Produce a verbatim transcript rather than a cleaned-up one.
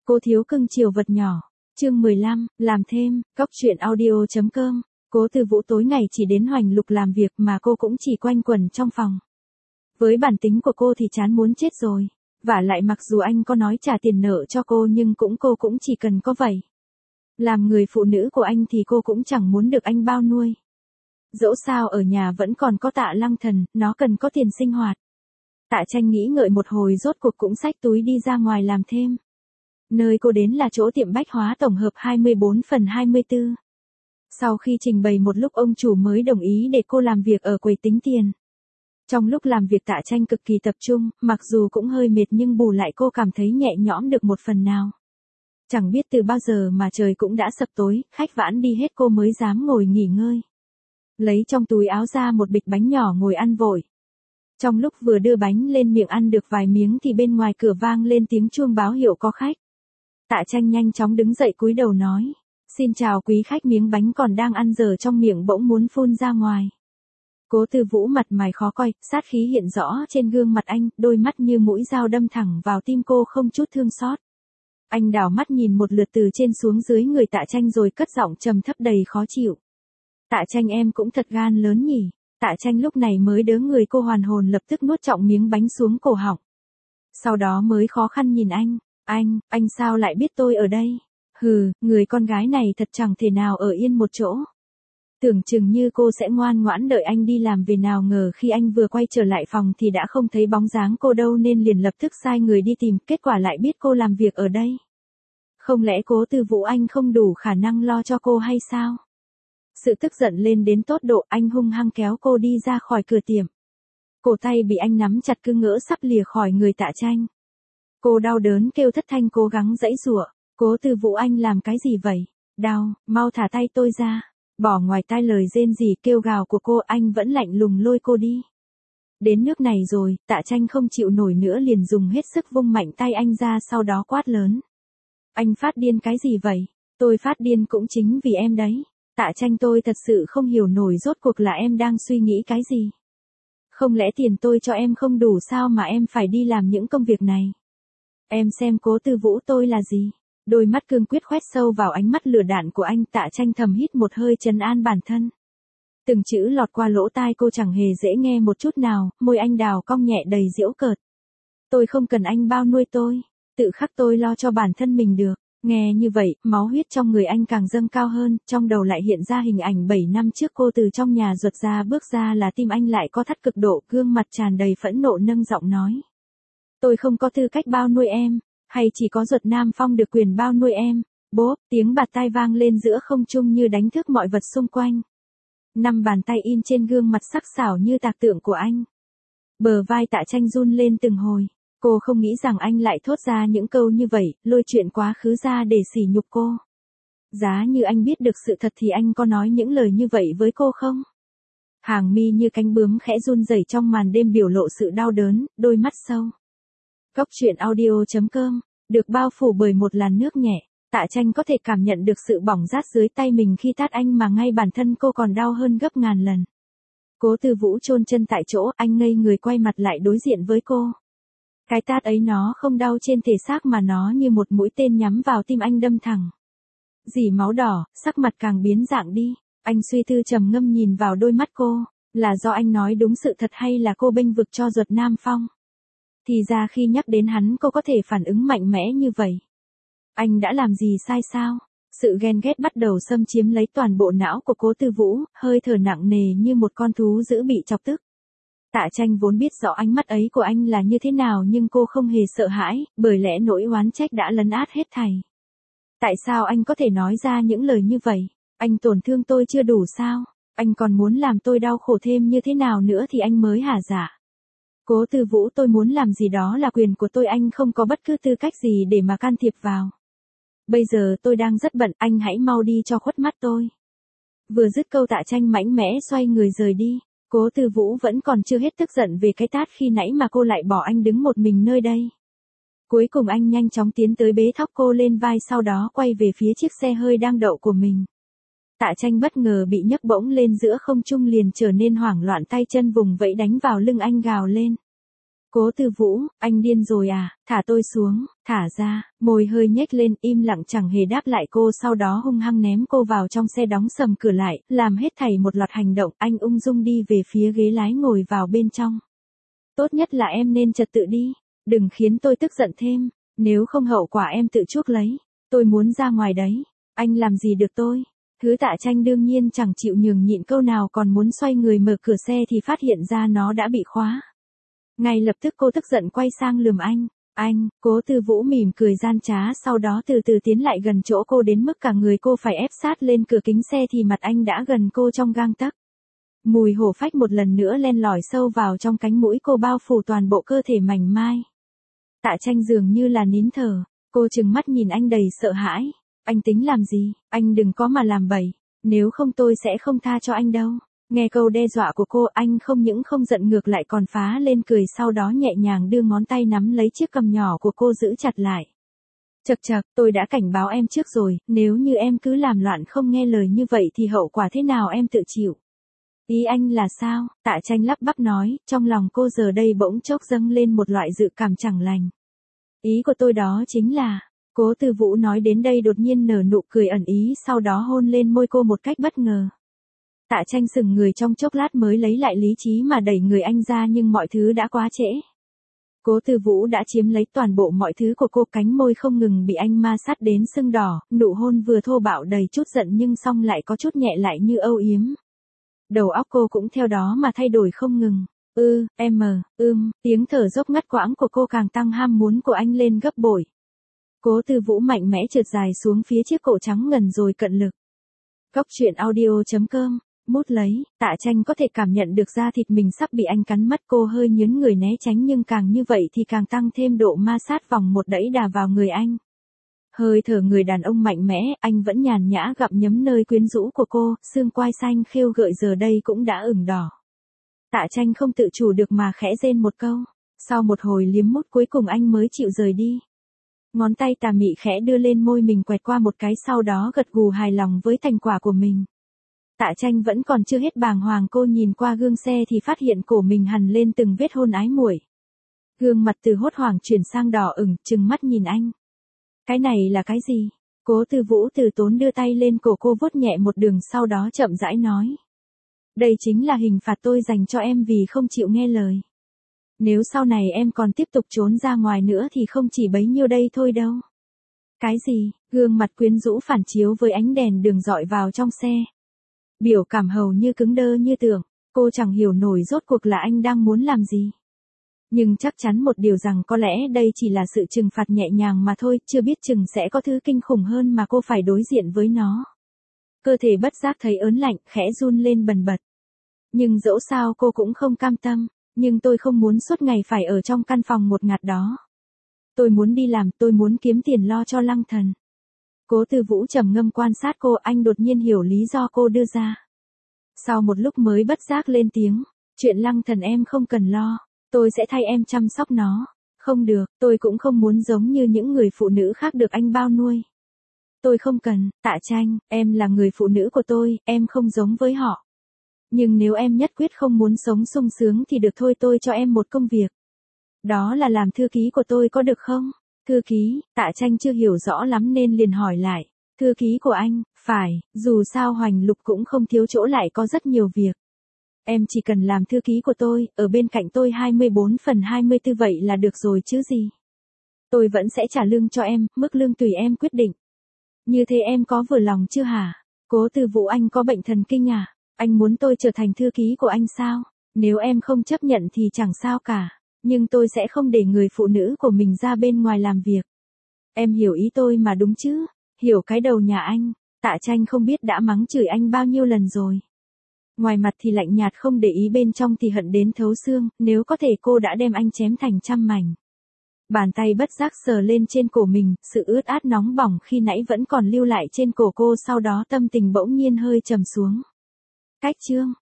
Cô thiếu cưng chiều vật nhỏ. Chương mười lăm, làm thêm, Cóc truyện audio chấm com. Cố Tư Vũ tối ngày chỉ đến Hoành Lục làm việc mà cô cũng chỉ quanh quẩn trong phòng. Với bản tính của cô thì chán muốn chết rồi. Vả lại mặc dù anh có nói trả tiền nợ cho cô nhưng cũng cô cũng chỉ cần có vậy. Làm người phụ nữ của anh thì cô cũng chẳng muốn được anh bao nuôi. Dẫu sao ở nhà vẫn còn có Tạ Lăng Thần, nó cần có tiền sinh hoạt. Tạ Tranh nghĩ ngợi một hồi rốt cuộc cũng xách túi đi ra ngoài làm thêm. Nơi cô đến là chỗ tiệm bách hóa tổng hợp hai mươi bốn phần hai mươi tư. Sau khi trình bày một lúc ông chủ mới đồng ý để cô làm việc ở quầy tính tiền. Trong lúc làm việc Tạ Tranh cực kỳ tập trung, mặc dù cũng hơi mệt nhưng bù lại cô cảm thấy nhẹ nhõm được một phần nào. Chẳng biết từ bao giờ mà trời cũng đã sập tối, khách vãn đi hết cô mới dám ngồi nghỉ ngơi. Lấy trong túi áo ra một bịch bánh nhỏ ngồi ăn vội. Trong lúc vừa đưa bánh lên miệng ăn được vài miếng thì bên ngoài cửa vang lên tiếng chuông báo hiệu có khách. Tạ Tranh nhanh chóng đứng dậy cúi đầu nói, xin chào quý khách, miếng bánh còn đang ăn dở trong miệng bỗng muốn phun ra ngoài. Cố Tư Vũ mặt mày khó coi, sát khí hiện rõ trên gương mặt anh, đôi mắt như mũi dao đâm thẳng vào tim cô không chút thương xót. Anh đảo mắt nhìn một lượt từ trên xuống dưới người Tạ Tranh rồi cất giọng trầm thấp đầy khó chịu. Tạ Tranh, em cũng thật gan lớn nhỉ. Tạ Tranh lúc này mới đớ người cô hoàn hồn, lập tức nuốt trọng miếng bánh xuống cổ họng. Sau đó mới khó khăn nhìn anh, anh, anh sao lại biết tôi ở đây? Hừ, người con gái này thật chẳng thể nào ở yên một chỗ. Tưởng chừng như cô sẽ ngoan ngoãn đợi anh đi làm về, nào ngờ khi anh vừa quay trở lại phòng thì đã không thấy bóng dáng cô đâu nên liền lập tức sai người đi tìm, kết quả lại biết cô làm việc ở đây. Không lẽ Cố Tư Vũ anh không đủ khả năng lo cho cô hay sao? Sự tức giận lên đến tột độ, anh hung hăng kéo cô đi ra khỏi cửa tiệm. Cổ tay bị anh nắm chặt cứ ngỡ sắp lìa khỏi người Tạ Tranh. Cô đau đớn kêu thất thanh cố gắng giãy giụa. Cố Tư Vũ, anh làm cái gì vậy? Đau, mau thả tay tôi ra. Bỏ ngoài tai lời rên rỉ kêu gào của cô, anh vẫn lạnh lùng lôi cô đi. Đến nước này rồi, Tạ Tranh không chịu nổi nữa liền dùng hết sức vung mạnh tay anh ra, sau đó quát lớn. Anh phát điên cái gì vậy? Tôi phát điên cũng chính vì em đấy. Tạ Tranh, tôi thật sự không hiểu nổi rốt cuộc là em đang suy nghĩ cái gì. Không lẽ tiền tôi cho em không đủ sao mà em phải đi làm những công việc này? Em xem Cố Tư Vũ tôi là gì? Đôi mắt cương quyết khoét sâu vào ánh mắt lửa đạn của anh. Tạ Tranh thầm hít một hơi trấn an bản thân. Từng chữ lọt qua lỗ tai cô chẳng hề dễ nghe một chút nào, môi anh đào cong nhẹ đầy giễu cợt. Tôi không cần anh bao nuôi tôi, tự khắc tôi lo cho bản thân mình được. Nghe như vậy, máu huyết trong người anh càng dâng cao hơn, trong đầu lại hiện ra hình ảnh bảy năm trước cô từ trong nhà ruột ra bước ra là tim anh lại co thắt cực độ, gương mặt tràn đầy phẫn nộ nâng giọng nói. Tôi không có tư cách bao nuôi em, hay chỉ có Duật Nam Phong được quyền bao nuôi em? Bốp, tiếng bạt tai vang lên giữa không trung như đánh thức mọi vật xung quanh. Năm bàn tay in trên gương mặt sắc sảo như tạc tượng của anh. Bờ vai Tạ Tranh run lên từng hồi. Cô không nghĩ rằng anh lại thốt ra những câu như vậy, lôi chuyện quá khứ ra để sỉ nhục cô. Giá như anh biết được sự thật thì anh có nói những lời như vậy với cô không? Hàng mi như cánh bướm khẽ run rẩy trong màn đêm biểu lộ sự đau đớn, đôi mắt sâu. Cóc truyện audio chấm com, được bao phủ bởi một làn nước nhẹ, Tạ Tranh có thể cảm nhận được sự bỏng rát dưới tay mình khi tát anh mà ngay bản thân cô còn đau hơn gấp ngàn lần. Cố Tư Vũ chôn chân tại chỗ, anh ngây người quay mặt lại đối diện với cô. Cái tát ấy nó không đau trên thể xác mà nó như một mũi tên nhắm vào tim anh đâm thẳng. Dì máu đỏ, sắc mặt càng biến dạng đi, anh suy tư trầm ngâm nhìn vào đôi mắt cô, là do anh nói đúng sự thật hay là cô bênh vực cho Duật Nam Phong? Thì ra khi nhắc đến hắn cô có thể phản ứng mạnh mẽ như vậy. Anh đã làm gì sai sao? Sự ghen ghét bắt đầu xâm chiếm lấy toàn bộ não của Cố Tư Vũ, hơi thở nặng nề như một con thú dữ bị chọc tức. Tạ Tranh vốn biết rõ ánh mắt ấy của anh là như thế nào nhưng cô không hề sợ hãi, bởi lẽ nỗi oán trách đã lấn át hết thảy. Tại sao anh có thể nói ra những lời như vậy? Anh tổn thương tôi chưa đủ sao? Anh còn muốn làm tôi đau khổ thêm như thế nào nữa thì anh mới hả dạ? Cố Tư Vũ, tôi muốn làm gì đó là quyền của tôi, anh không có bất cứ tư cách gì để mà can thiệp vào. Bây giờ tôi đang rất bận, anh hãy mau đi cho khuất mắt tôi. Vừa dứt câu Tạ Tranh mạnh mẽ xoay người rời đi. Cố Tư Vũ vẫn còn chưa hết tức giận về cái tát khi nãy mà cô lại bỏ anh đứng một mình nơi đây. Cuối cùng anh nhanh chóng tiến tới bế thóc cô lên vai, sau đó quay về phía chiếc xe hơi đang đậu của mình. Tạ Tranh bất ngờ bị nhấc bổng lên giữa không trung liền trở nên hoảng loạn, tay chân vùng vẫy đánh vào lưng anh gào lên. Cố Tư Vũ, anh điên rồi à, thả tôi xuống, thả ra, môi hơi nhếch lên, im lặng chẳng hề đáp lại cô, sau đó hung hăng ném cô vào trong xe, đóng sầm cửa lại, làm hết thảy một loạt hành động, anh ung dung đi về phía ghế lái ngồi vào bên trong. Tốt nhất là em nên trật tự đi, đừng khiến tôi tức giận thêm, nếu không hậu quả em tự chuốc lấy, tôi muốn ra ngoài đấy, anh làm gì được tôi. Hứa Tạ Tranh đương nhiên chẳng chịu nhường nhịn câu nào, còn muốn xoay người mở cửa xe thì phát hiện ra nó đã bị khóa. Ngay lập tức cô tức giận quay sang lườm anh, anh, Cố Tư Vũ mỉm cười gian trá, sau đó từ từ tiến lại gần chỗ cô đến mức cả người cô phải ép sát lên cửa kính xe thì mặt anh đã gần cô trong gang tấc. Mùi hổ phách một lần nữa len lỏi sâu vào trong cánh mũi cô, bao phủ toàn bộ cơ thể mảnh mai. Tạ Tranh dường như là nín thở, cô trừng mắt nhìn anh đầy sợ hãi, anh tính làm gì, anh đừng có mà làm bậy, nếu không tôi sẽ không tha cho anh đâu. Nghe câu đe dọa của cô, anh không những không giận ngược lại còn phá lên cười, sau đó nhẹ nhàng đưa ngón tay nắm lấy chiếc cằm nhỏ của cô giữ chặt lại. Chậc chậc, tôi đã cảnh báo em trước rồi, nếu như em cứ làm loạn không nghe lời như vậy thì hậu quả thế nào em tự chịu. Ý anh là sao? Tạ Tranh lắp bắp nói, trong lòng cô giờ đây bỗng chốc dâng lên một loại dự cảm chẳng lành. Ý của tôi đó chính là, Cố Tư Vũ nói đến đây đột nhiên nở nụ cười ẩn ý, sau đó hôn lên môi cô một cách bất ngờ. Tạ Tranh sững người trong chốc lát mới lấy lại lý trí mà đẩy người anh ra, nhưng mọi thứ đã quá trễ. Cố Tư Vũ đã chiếm lấy toàn bộ mọi thứ của cô, cánh môi không ngừng bị anh ma sát đến sưng đỏ, nụ hôn vừa thô bạo đầy chút giận nhưng song lại có chút nhẹ lại như âu yếm. Đầu óc cô cũng theo đó mà thay đổi không ngừng. Ư, em, ưm, tiếng thở dốc ngắt quãng của cô càng tăng ham muốn của anh lên gấp bội. Cố Tư Vũ mạnh mẽ trượt dài xuống phía chiếc cổ trắng ngần rồi cận lực. Cốc truyện audio chấm com, mút lấy, Tạ Tranh có thể cảm nhận được da thịt mình sắp bị anh cắn mất, cô hơi nhướng người né tránh, nhưng càng như vậy thì càng tăng thêm độ ma sát, vòng một đẩy đà vào người anh. Hơi thở người đàn ông mạnh mẽ, anh vẫn nhàn nhã gặm nhấm nơi quyến rũ của cô, xương quai xanh khêu gợi giờ đây cũng đã ửng đỏ. Tạ Tranh không tự chủ được mà khẽ rên một câu, sau một hồi liếm mút cuối cùng anh mới chịu rời đi. Ngón tay tà mị khẽ đưa lên môi mình quẹt qua một cái, sau đó gật gù hài lòng với thành quả của mình. Tạ Tranh vẫn còn chưa hết bàng hoàng, cô nhìn qua gương xe thì phát hiện cổ mình hằn lên từng vết hôn ái muội. Gương mặt từ hốt hoảng chuyển sang đỏ ửng, trừng mắt nhìn anh. Cái này là cái gì? Cố Tư Vũ từ tốn đưa tay lên cổ cô vuốt nhẹ một đường, sau đó chậm rãi nói. Đây chính là hình phạt tôi dành cho em vì không chịu nghe lời. Nếu sau này em còn tiếp tục trốn ra ngoài nữa thì không chỉ bấy nhiêu đây thôi đâu. Cái gì? Gương mặt quyến rũ phản chiếu với ánh đèn đường dọi vào trong xe. Biểu cảm hầu như cứng đơ như tượng, cô chẳng hiểu nổi rốt cuộc là anh đang muốn làm gì. Nhưng chắc chắn một điều rằng có lẽ đây chỉ là sự trừng phạt nhẹ nhàng mà thôi, chưa biết chừng sẽ có thứ kinh khủng hơn mà cô phải đối diện với nó. Cơ thể bất giác thấy ớn lạnh, khẽ run lên bần bật. Nhưng dẫu sao cô cũng không cam tâm, nhưng tôi không muốn suốt ngày phải ở trong căn phòng một ngạt đó. Tôi muốn đi làm, tôi muốn kiếm tiền lo cho Lăng Thần. Cố Tư Vũ trầm ngâm quan sát cô, anh đột nhiên hiểu lý do cô đưa ra. Sau một lúc mới bất giác lên tiếng, chuyện Lăng Thần em không cần lo, tôi sẽ thay em chăm sóc nó. Không được, tôi cũng không muốn giống như những người phụ nữ khác được anh bao nuôi. Tôi không cần, Tạ Tranh, em là người phụ nữ của tôi, em không giống với họ. Nhưng nếu em nhất quyết không muốn sống sung sướng thì được thôi, tôi cho em một công việc. Đó là làm thư ký của tôi có được không? Thư ký, Tạ Tranh chưa hiểu rõ lắm nên liền hỏi lại. Thư ký của anh, phải, dù sao Hoành Lục cũng không thiếu chỗ, lại có rất nhiều việc. Em chỉ cần làm thư ký của tôi, ở bên cạnh tôi hai mươi bốn phần hai mươi tư vậy là được rồi chứ gì. Tôi vẫn sẽ trả lương cho em, mức lương tùy em quyết định. Như thế em có vừa lòng chưa hả? Cố Tư Vũ, anh có bệnh thần kinh à? Anh muốn tôi trở thành thư ký của anh sao? Nếu em không chấp nhận thì chẳng sao cả. Nhưng tôi sẽ không để người phụ nữ của mình ra bên ngoài làm việc. Em hiểu ý tôi mà đúng chứ? Hiểu cái đầu nhà anh. Tạ Tranh không biết đã mắng chửi anh bao nhiêu lần rồi. Ngoài mặt thì lạnh nhạt không để ý, bên trong thì hận đến thấu xương, nếu có thể cô đã đem anh chém thành trăm mảnh. Bàn tay bất giác sờ lên trên cổ mình, sự ướt át nóng bỏng khi nãy vẫn còn lưu lại trên cổ cô, sau đó tâm tình bỗng nhiên hơi trầm xuống. Cách chương